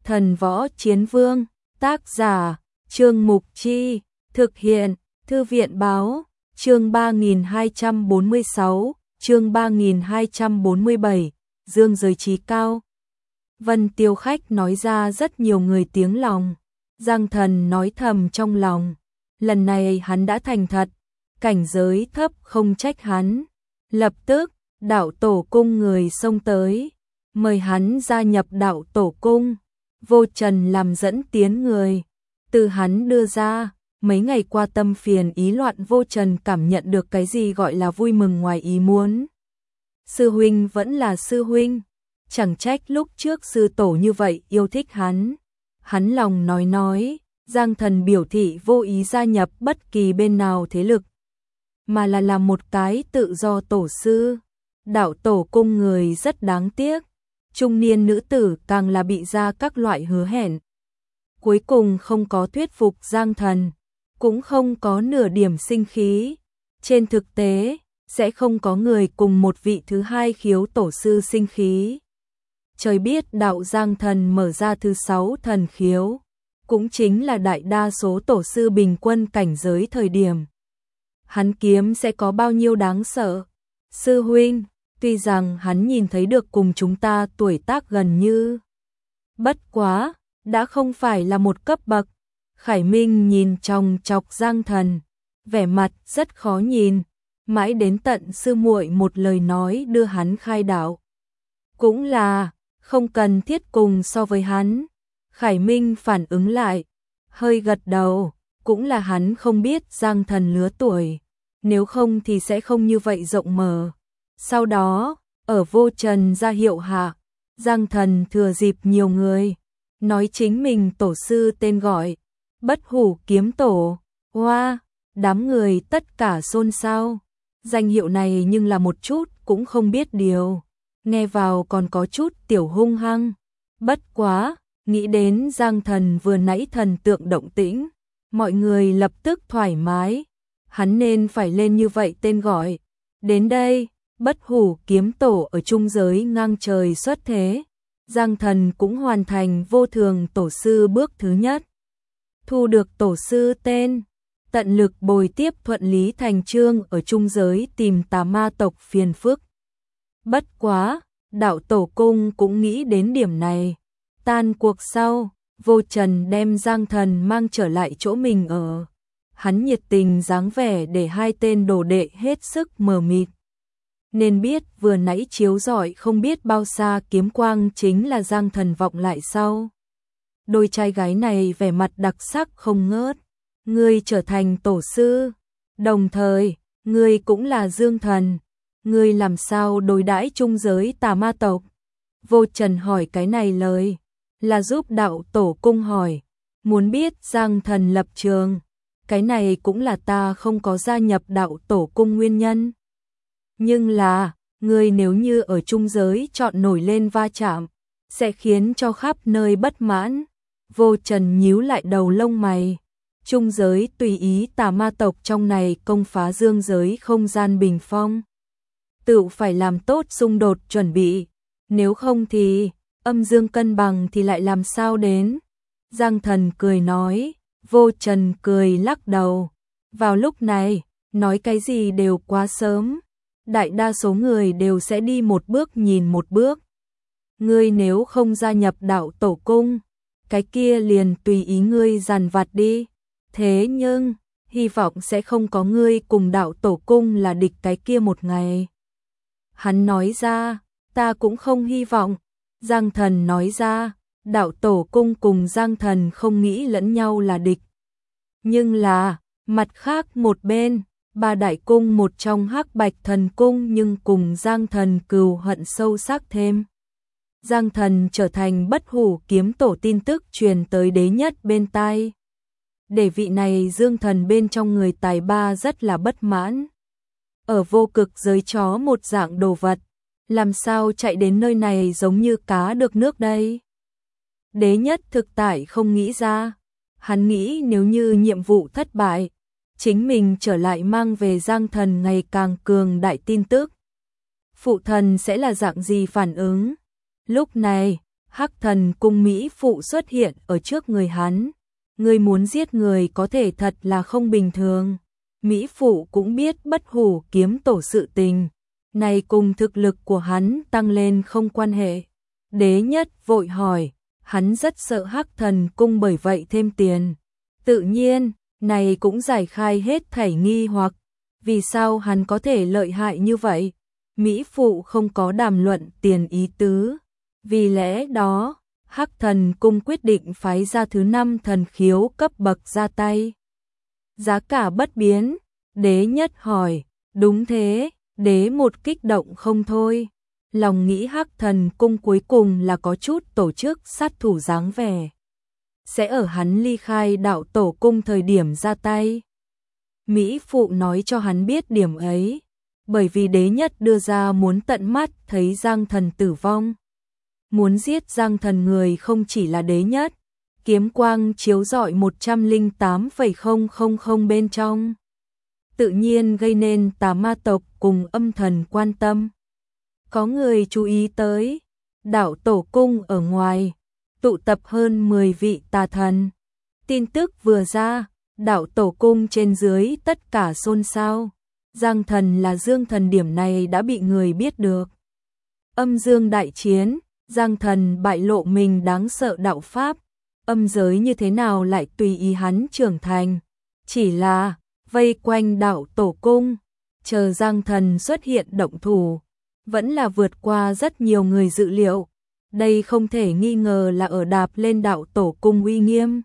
Thần Võ Chiến Vương, tác giả, Trương Mục Chi, thực hiện, Thư viện Báo, chương 3246, chương 3247, dương giới trí cao. Vân Tiêu Khách nói ra rất nhiều người tiếng lòng, Giang Thần nói thầm trong lòng, lần này hắn đã thành thật, cảnh giới thấp không trách hắn. Lập tức, đạo tổ cung người xông tới, mời hắn gia nhập đạo tổ cung. Vô Trần làm dẫn tiến người, từ hắn đưa ra, mấy ngày qua tâm phiền ý loạn Vô Trần cảm nhận được cái gì gọi là vui mừng ngoài ý muốn. Sư huynh vẫn là sư huynh, chẳng trách lúc trước sư tổ như vậy yêu thích hắn. Hắn lòng nói, Giang Thần biểu thị vô ý gia nhập bất kỳ bên nào thế lực, mà là làm một cái tự do tổ sư. Đạo tổ cung người rất đáng tiếc, trung niên nữ tử càng là bị ra các loại hứa hẹn. Cuối cùng không có thuyết phục Giang Thần, cũng không có nửa điểm sinh khí. Trên thực tế, sẽ không có người cùng một vị thứ hai khiếu tổ sư sinh khí. Trời biết đạo Giang Thần mở ra thứ 6 thần khiếu, cũng chính là đại đa số tổ sư bình quân cảnh giới thời điểm. Hắn kiếm sẽ có bao nhiêu đáng sợ. Sư huynh, tuy rằng hắn nhìn thấy được cùng chúng ta tuổi tác gần như, bất quá, đã không phải là một cấp bậc. Khải Minh nhìn chòng chọc Giang Thần, vẻ mặt rất khó nhìn, mãi đến tận sư muội một lời nói đưa hắn khai đạo. Cũng là, không cần thiết cùng so với hắn. Khải Minh phản ứng lại, hơi gật đầu, cũng là hắn không biết Giang Thần lứa tuổi, nếu không thì sẽ không như vậy rộng mở. Sau đó, ở Vô Trần ra hiệu hạ, Giang Thần thừa dịp nhiều người, nói chính mình tổ sư tên gọi, Bất Hủ Kiếm Tổ. Hoa, đám người tất cả xôn xao. Danh hiệu này nhưng là một chút cũng không biết điều, nghe vào còn có chút tiểu hung hăng. Bất quá, nghĩ đến Giang Thần vừa nãy thần tượng động tĩnh, mọi người lập tức thoải mái, hắn nên phải lên như vậy tên gọi. Đến đây, Bất Hủ Kiếm Tổ ở trung giới ngang trời xuất thế, Giang Thần cũng hoàn thành vô thường tổ sư bước thứ nhất. Thu được tổ sư tên, tận lực bồi tiếp thuận lý thành trương ở trung giới tìm tà ma tộc phiền phức. Bất quá, đạo tổ cung cũng nghĩ đến điểm này. Tan cuộc sau, Vô Trần đem Giang Thần mang trở lại chỗ mình ở. Hắn nhiệt tình dáng vẻ để hai tên đồ đệ hết sức mờ mịt. Nên biết vừa nãy chiếu rọi không biết bao xa kiếm quang chính là Giang Thần vọng lại sau. Đôi trai gái này vẻ mặt đặc sắc không ngớt. Ngươi trở thành tổ sư, đồng thời, ngươi cũng là Dương Thần. Ngươi làm sao đối đãi trung giới tà ma tộc? Vô Trần hỏi cái này lời, là giúp đạo tổ cung hỏi, muốn biết Giang Thần lập trường. Cái này cũng là ta không có gia nhập đạo tổ cung nguyên nhân. Nhưng là, ngươi nếu như ở trung giới chọn nổi lên va chạm, sẽ khiến cho khắp nơi bất mãn. Vô Trần nhíu lại đầu lông mày. Trung giới tùy ý tà ma tộc trong này công phá dương giới không gian bình phong. Tự phải làm tốt xung đột chuẩn bị, nếu không thì, âm dương cân bằng thì lại làm sao đến. Giang Thần cười nói, Vô Trần cười lắc đầu. Vào lúc này, nói cái gì đều quá sớm. Đại đa số người đều sẽ đi một bước nhìn một bước. Ngươi nếu không gia nhập đạo tổ cung, cái kia liền tùy ý ngươi dằn vặt đi. Thế nhưng, hy vọng sẽ không có ngươi cùng đạo tổ cung là địch cái kia một ngày. Hắn nói ra, ta cũng không hy vọng. Giang Thần nói ra, đạo tổ cung cùng Giang Thần không nghĩ lẫn nhau là địch. Nhưng là, mặt khác một bên, ba đại cung một trong Hắc Bạch Thần Cung nhưng cùng Giang Thần cừu hận sâu sắc thêm. Giang Thần trở thành Bất Hủ Kiếm Tổ tin tức truyền tới đế nhất bên tai. Để vị này Dương Thần bên trong người tài ba rất là bất mãn. Ở vô cực giới chó một dạng đồ vật, làm sao chạy đến nơi này giống như cá được nước đây? Đế nhất thực tại không nghĩ ra. Hắn nghĩ nếu như nhiệm vụ thất bại, chính mình trở lại mang về Giang Thần ngày càng cường đại tin tức, phụ thần sẽ là dạng gì phản ứng? Lúc này, Hắc Thần Cung mỹ phụ xuất hiện ở trước người hắn. Ngươi muốn giết người có thể thật là không bình thường. Mỹ phụ cũng biết Bất Hủ kiếm tổ sự tình, này cùng thực lực của hắn tăng lên không quan hệ. Đế Nhất vội hỏi, hắn rất sợ Hắc Thần Cung bởi vậy thêm tiền. Tự nhiên, này cũng giải khai hết thảy nghi hoặc, vì sao hắn có thể lợi hại như vậy? Mỹ phụ không có đàm luận tiền ý tứ. Vì lẽ đó, Hắc Thần Cung quyết định phái ra thứ 5 thần khiếu cấp bậc ra tay. Giá cả bất biến, Đế Nhất hỏi, đúng thế, Đế Một kích động không thôi. Lòng nghĩ Hắc Thần Cung cuối cùng là có chút tổ chức sát thủ dáng vẻ. Sẽ ở hắn ly khai đạo tổ cung thời điểm ra tay. Mỹ phụ nói cho hắn biết điểm ấy, bởi vì Đế Nhất đưa ra muốn tận mắt thấy Giang Thần tử vong. Muốn giết Giang Thần người không chỉ là Đế Nhất, kiếm quang chiếu rọi 108,000 bên trong. Tự nhiên gây nên tà ma tộc cùng âm thần quan tâm. Có người chú ý tới, đạo tổ cung ở ngoài, tụ tập hơn 10 vị tà thần. Tin tức vừa ra, đạo tổ cung trên dưới tất cả xôn xao. Giang Thần là Dương Thần, điểm này đã bị người biết được. Âm dương đại chiến, Giang Thần bại lộ mình đáng sợ đạo pháp. Âm giới như thế nào lại tùy ý hắn trưởng thành. Chỉ là vây quanh đạo tổ cung, chờ Giang Thần xuất hiện động thủ, vẫn là vượt qua rất nhiều người dự liệu. Đây không thể nghi ngờ là ở đạp lên đạo tổ cung uy nghiêm.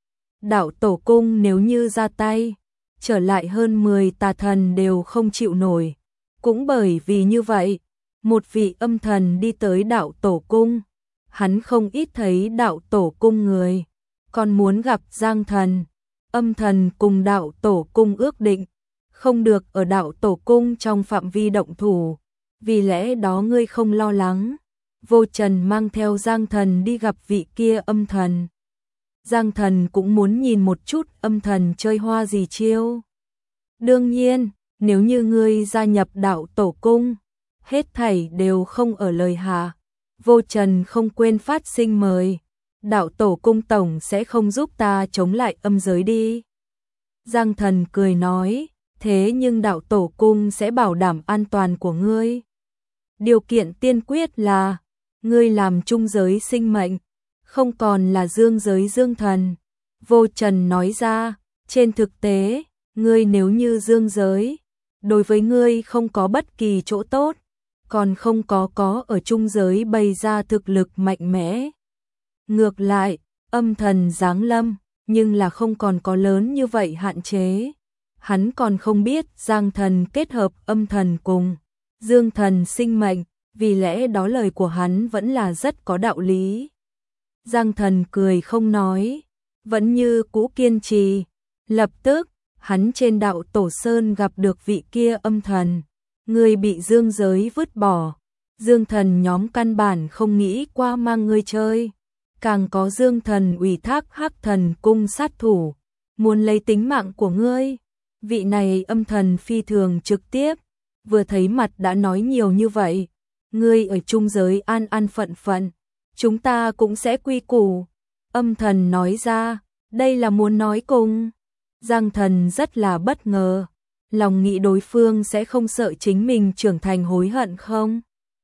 Đạo tổ cung nếu như ra tay, trở lại hơn 10 tà thần đều không chịu nổi. Cũng bởi vì như vậy, một vị âm thần đi tới đạo tổ cung. Hắn không ít thấy đạo tổ cung người, còn muốn gặp Giang Thần. Âm thần cùng đạo tổ cung ước định, không được ở đạo tổ cung trong phạm vi động thủ. Vì lẽ đó ngươi không lo lắng. Vô Trần mang theo Giang Thần đi gặp vị kia âm thần. Giang Thần cũng muốn nhìn một chút âm thần chơi hoa gì chiêu. Đương nhiên, nếu như ngươi gia nhập đạo tổ cung, hết thảy đều không ở lời hạ. Vô Trần không quên phát sinh mời. Đạo tổ cung tổng sẽ không giúp ta chống lại âm giới đi. Giang Thần cười nói, thế nhưng đạo tổ cung sẽ bảo đảm an toàn của ngươi. Điều kiện tiên quyết là, ngươi làm trung giới sinh mệnh, không còn là dương giới dương thần. Vô Trần nói ra, trên thực tế, ngươi nếu như dương giới, đối với ngươi không có bất kỳ chỗ tốt, còn không có ở trung giới bày ra thực lực mạnh mẽ. Ngược lại, âm thần giáng lâm, nhưng là không còn có lớn như vậy hạn chế. Hắn còn không biết Giang Thần kết hợp âm thần cùng dương thần sinh mệnh, vì lẽ đó lời của hắn vẫn là rất có đạo lý. Giang Thần cười không nói, vẫn như cũ kiên trì. Lập tức, hắn trên đạo Tổ Sơn gặp được vị kia âm thần. Người bị dương giới vứt bỏ. Dương thần nhóm căn bản không nghĩ qua mang ngươi chơi. Càng có dương thần ủy thác Hắc Thần Cung sát thủ, muốn lấy tính mạng của ngươi. Vị này âm thần phi thường trực tiếp, vừa thấy mặt đã nói nhiều như vậy. Ngươi ở trung giới an an phận phận, chúng ta cũng sẽ quy củ. Âm thần nói ra, đây là muốn nói cùng. Giang Thần rất là bất ngờ, lòng nghĩ đối phương sẽ không sợ chính mình trưởng thành hối hận không?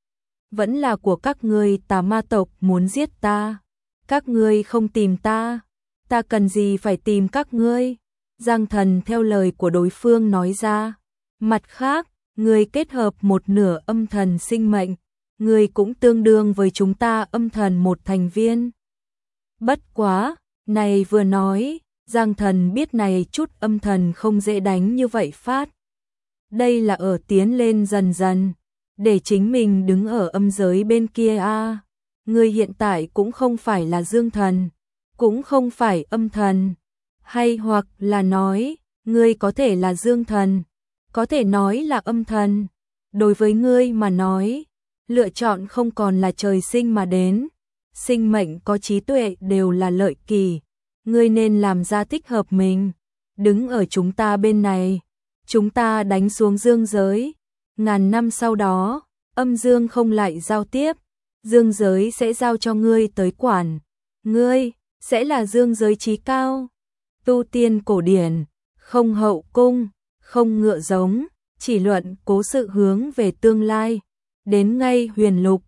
Vẫn là của các ngươi tà ma tộc muốn giết ta. Các ngươi không tìm ta, ta cần gì phải tìm các ngươi? Giang Thần theo lời của đối phương nói ra. Mặt khác, ngươi kết hợp một nửa âm thần sinh mệnh, ngươi cũng tương đương với chúng ta âm thần một thành viên. Bất quá, này vừa nói, Giang Thần biết này chút âm thần không dễ đánh như vậy phát. Đây là ở tiến lên dần dần, để chính mình đứng ở âm giới bên kia a. Ngươi hiện tại cũng không phải là dương thần, cũng không phải âm thần, hay hoặc là nói, ngươi có thể là dương thần, có thể nói là âm thần. Đối với ngươi mà nói, lựa chọn không còn là trời sinh mà đến, sinh mệnh có trí tuệ đều là lợi kỳ. Ngươi nên làm ra thích hợp mình, đứng ở chúng ta bên này, chúng ta đánh xuống dương giới. Ngàn năm sau đó, âm dương không lại giao tiếp, dương giới sẽ giao cho ngươi tới quản. Ngươi sẽ là dương giới trí cao. Tu tiên cổ điển, không hậu cung, không ngựa giống, chỉ luận cố sự hướng về tương lai. Đến ngay huyền lục,